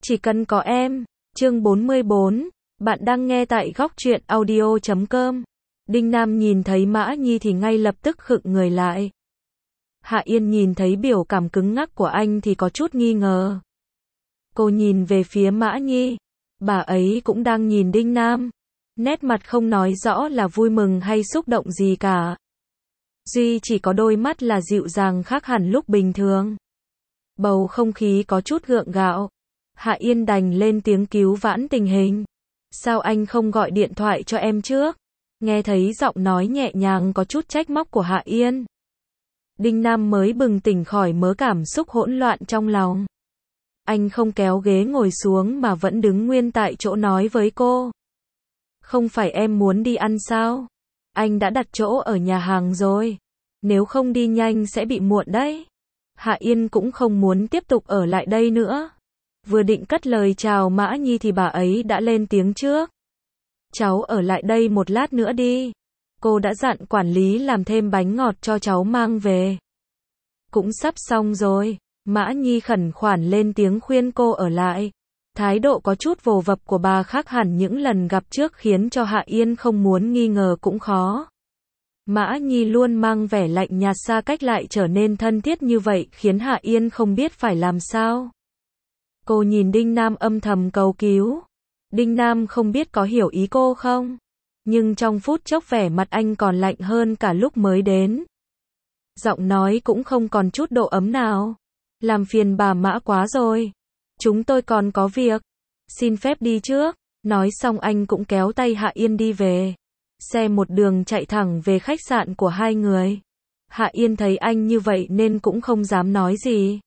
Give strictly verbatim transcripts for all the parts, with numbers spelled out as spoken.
Chỉ cần có em. Chương bốn mươi bốn. Bạn đang nghe tại góc truyện audio chấm com. Đinh Nam nhìn thấy Mã Nhi thì ngay lập tức khựng người lại. Hạ Yên nhìn thấy biểu cảm cứng ngắc của anh thì có chút nghi ngờ. Cô nhìn về phía Mã Nhi. Bà ấy cũng đang nhìn Đinh Nam. Nét mặt không nói rõ là vui mừng hay xúc động gì cả. Duy chỉ có đôi mắt là dịu dàng khác hẳn lúc bình thường. Bầu không khí có chút gượng gạo. Hạ Yên đành lên tiếng cứu vãn tình hình. Sao anh không gọi điện thoại cho em trước? Nghe thấy giọng nói nhẹ nhàng có chút trách móc của Hạ Yên. Đinh Nam mới bừng tỉnh khỏi mớ cảm xúc hỗn loạn trong lòng. Anh không kéo ghế ngồi xuống mà vẫn đứng nguyên tại chỗ nói với cô. Không phải em muốn đi ăn sao? Anh đã đặt chỗ ở nhà hàng rồi. Nếu không đi nhanh sẽ bị muộn đấy. Hạ Yên cũng không muốn tiếp tục ở lại đây nữa. Vừa định cất lời chào Mã Nhi thì bà ấy đã lên tiếng trước. Cháu ở lại đây một lát nữa đi. Cô đã dặn quản lý làm thêm bánh ngọt cho cháu mang về. Cũng sắp xong rồi. Mã Nhi khẩn khoản lên tiếng khuyên cô ở lại. Thái độ có chút vồ vập của bà khác hẳn những lần gặp trước khiến cho Hạ Yên không muốn nghi ngờ cũng khó. Mã Nhi luôn mang vẻ lạnh nhạt xa cách lại trở nên thân thiết như vậy khiến Hạ Yên không biết phải làm sao. Cô nhìn Đinh Nam âm thầm cầu cứu. Đinh Nam không biết có hiểu ý cô không? Nhưng trong phút chốc vẻ mặt anh còn lạnh hơn cả lúc mới đến. Giọng nói cũng không còn chút độ ấm nào. Làm phiền bà Mã quá rồi. Chúng tôi còn có việc. Xin phép đi trước. Nói xong anh cũng kéo tay Hạ Yên đi về. Xe một đường chạy thẳng về khách sạn của hai người. Hạ Yên thấy anh như vậy nên cũng không dám nói gì.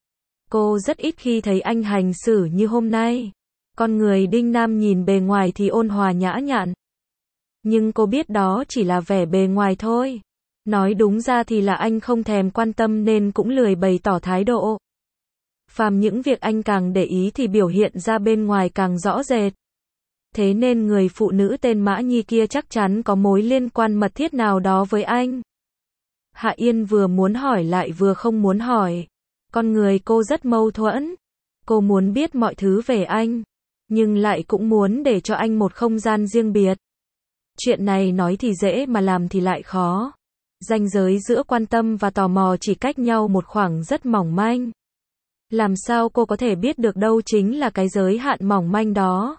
Cô rất ít khi thấy anh hành xử như hôm nay. Con người Đinh Nam nhìn bề ngoài thì ôn hòa nhã nhặn. Nhưng cô biết đó chỉ là vẻ bề ngoài thôi. Nói đúng ra thì là anh không thèm quan tâm nên cũng lười bày tỏ thái độ. Phàm những việc anh càng để ý thì biểu hiện ra bên ngoài càng rõ rệt. Thế nên người phụ nữ tên Mã Nhi kia chắc chắn có mối liên quan mật thiết nào đó với anh. Hạ Yên vừa muốn hỏi lại vừa không muốn hỏi. Con người cô rất mâu thuẫn. Cô muốn biết mọi thứ về anh, nhưng lại cũng muốn để cho anh một không gian riêng biệt. Chuyện này nói thì dễ mà làm thì lại khó. Ranh giới giữa quan tâm và tò mò chỉ cách nhau một khoảng rất mỏng manh. Làm sao cô có thể biết được đâu chính là cái giới hạn mỏng manh đó.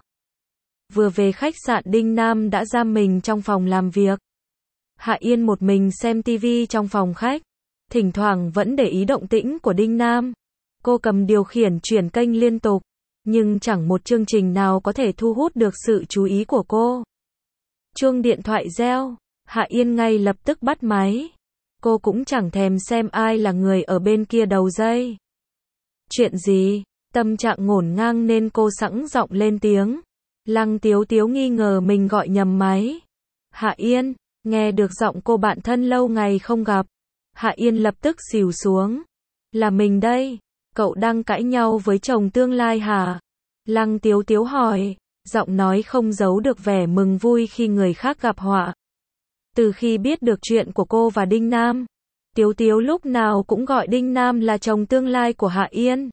Vừa về khách sạn Đinh Nam đã giam mình trong phòng làm việc. Hạ Yên một mình xem tivi trong phòng khách. Thỉnh thoảng vẫn để ý động tĩnh của Đinh Nam. Cô cầm điều khiển chuyển kênh liên tục. Nhưng chẳng một chương trình nào có thể thu hút được sự chú ý của cô. Chuông điện thoại reo. Hạ Yên ngay lập tức bắt máy. Cô cũng chẳng thèm xem ai là người ở bên kia đầu dây. Chuyện gì? Tâm trạng ngổn ngang nên cô sẵn giọng lên tiếng. Lăng Tiếu Tiếu nghi ngờ mình gọi nhầm máy. Hạ Yên, nghe được giọng cô bạn thân lâu ngày không gặp. Hạ Yên lập tức xỉu xuống. Là mình đây. Cậu đang cãi nhau với chồng tương lai hả? Lăng Tiếu Tiếu hỏi. Giọng nói không giấu được vẻ mừng vui khi người khác gặp họa. Từ khi biết được chuyện của cô và Đinh Nam, Tiếu Tiếu lúc nào cũng gọi Đinh Nam là chồng tương lai của Hạ Yên.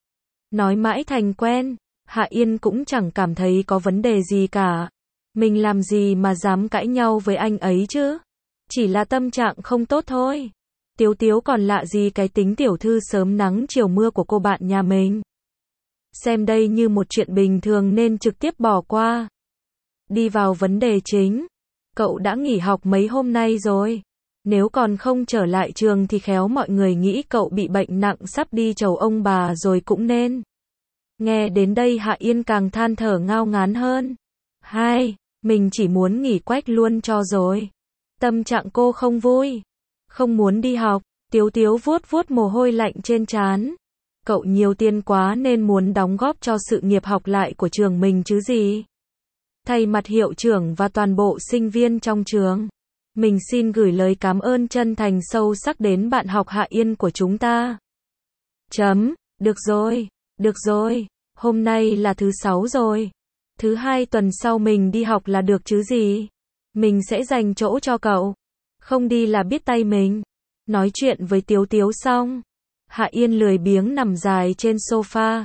Nói mãi thành quen, Hạ Yên cũng chẳng cảm thấy có vấn đề gì cả. Mình làm gì mà dám cãi nhau với anh ấy chứ? Chỉ là tâm trạng không tốt thôi. Tiếu Tiếu còn lạ gì cái tính tiểu thư sớm nắng chiều mưa của cô bạn nhà mình. Xem đây như một chuyện bình thường nên trực tiếp bỏ qua. Đi vào vấn đề chính. Cậu đã nghỉ học mấy hôm nay rồi. Nếu còn không trở lại trường thì khéo mọi người nghĩ cậu bị bệnh nặng sắp đi chầu ông bà rồi cũng nên. Nghe đến đây Hạ Yên càng than thở ngao ngán hơn. Hai, mình chỉ muốn nghỉ quách luôn cho rồi. Tâm trạng cô không vui. Không muốn đi học. Tiếu Tiếu vuốt vuốt mồ hôi lạnh trên trán. Cậu nhiều tiền quá nên muốn đóng góp cho sự nghiệp học lại của trường mình chứ gì. Thay mặt hiệu trưởng và toàn bộ sinh viên trong trường, mình xin gửi lời cảm ơn chân thành sâu sắc đến bạn học Hạ Yên của chúng ta. Chấm, được rồi, được rồi, hôm nay là thứ sáu rồi. Thứ hai tuần sau mình đi học là được chứ gì. Mình sẽ dành chỗ cho cậu. Không đi là biết tay mình. Nói chuyện với Tiếu Tiếu xong, Hạ Yên lười biếng nằm dài trên sofa.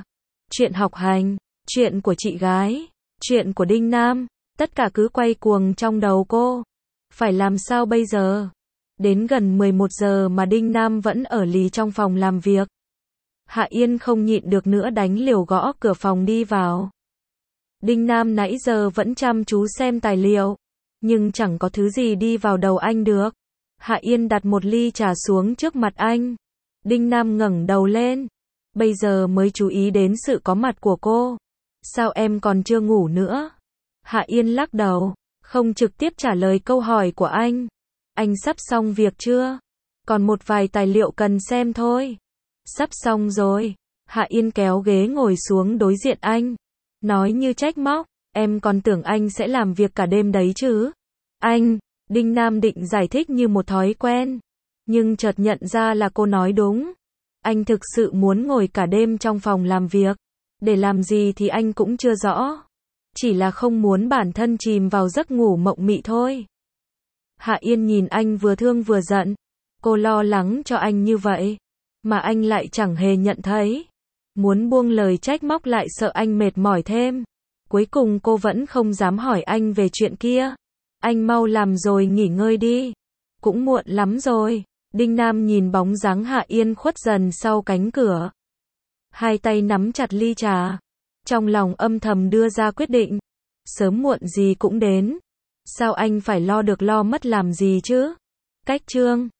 chuyện học hành, chuyện của chị gái, chuyện của Đinh Nam, tất cả cứ quay cuồng trong đầu cô. Phải làm sao bây giờ? Đến gần mười một giờ mà Đinh Nam vẫn ở lì trong phòng làm việc. Hạ Yên không nhịn được nữa đánh liều gõ cửa phòng đi vào. Đinh Nam nãy giờ vẫn chăm chú xem tài liệu, nhưng chẳng có thứ gì đi vào đầu anh được. Hạ Yên đặt một ly trà xuống trước mặt anh. Đinh Nam ngẩng đầu lên, bây giờ mới chú ý đến sự có mặt của cô. Sao em còn chưa ngủ nữa? Hạ Yên lắc đầu, không trực tiếp trả lời câu hỏi của anh. Anh sắp xong việc chưa? Còn một vài tài liệu cần xem thôi. Sắp xong rồi. Hạ Yên kéo ghế ngồi xuống đối diện anh, nói như trách móc, em còn tưởng anh sẽ làm việc cả đêm đấy chứ. Anh, Đinh Nam định giải thích như một thói quen, nhưng chợt nhận ra là cô nói đúng. Anh thực sự muốn ngồi cả đêm trong phòng làm việc. Để làm gì thì anh cũng chưa rõ. Chỉ là không muốn bản thân chìm vào giấc ngủ mộng mị thôi. Hạ Yên nhìn anh vừa thương vừa giận. Cô lo lắng cho anh như vậy, mà anh lại chẳng hề nhận thấy. Muốn buông lời trách móc lại sợ anh mệt mỏi thêm. Cuối cùng cô vẫn không dám hỏi anh về chuyện kia. Anh mau làm rồi nghỉ ngơi đi. Cũng muộn lắm rồi. Đinh Nam nhìn bóng dáng Hạ Yên khuất dần sau cánh cửa. Hai tay nắm chặt ly trà. Trong lòng âm thầm đưa ra quyết định. Sớm muộn gì cũng đến. Sao anh phải lo được lo mất làm gì chứ? Cách chương